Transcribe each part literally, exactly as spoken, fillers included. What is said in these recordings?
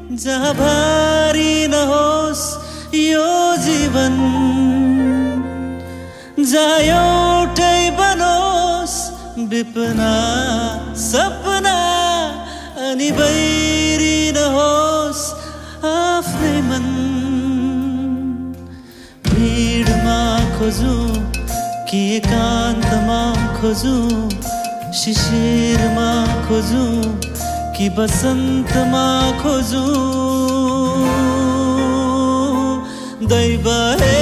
जहाँ भारी नहोस् यो जीवन, जहाँ एउटै बनोस् विपना सपना, अनि बैरी नहोस् आफ्नै मन। भिडमा खोजु कि एकान्तमा खोजु, शिशिरमा खोजु कि बसन्तमा खोजु, दैव हे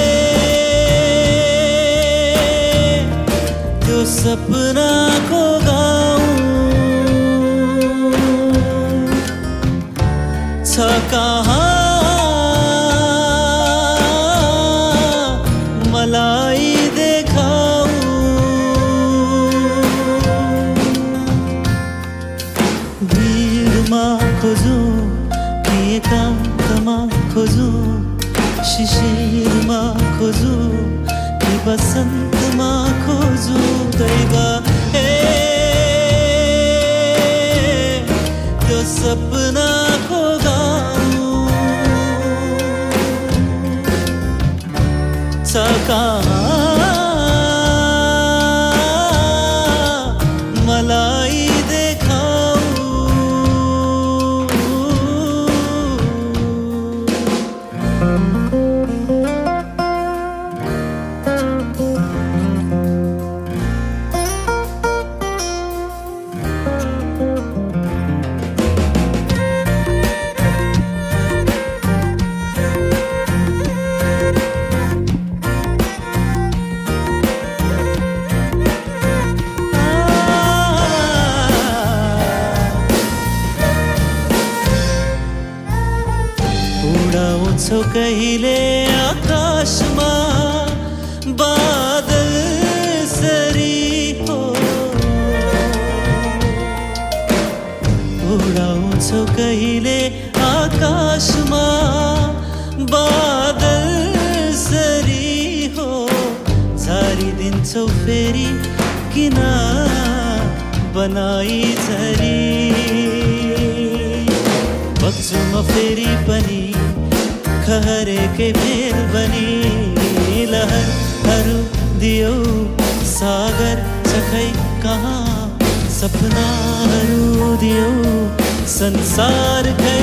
त्यो सपनाको गाउँ छ कहाँ, मलाई देखाऊ। भिडमा खोजु कि एकान्तमा खोजु, शिशिरमा खोजु कि बसन्तमा खोजु, दैव हे त्यो सपनाको गाउँ छ कहाँ, मलाई उडाउँछौ कहिले आकाशमा बादल सरी हो, उडाउँछौ कहिले आकाशमा बादल सरी हो, झारिदिन्छौ फेरि किन बनाई झरी, बग्छु म फेरि पनि खहरेकै फेर बनी, लहरहरू दियो सागर चखै कहाँ, सपनाहरू दियो संसार खै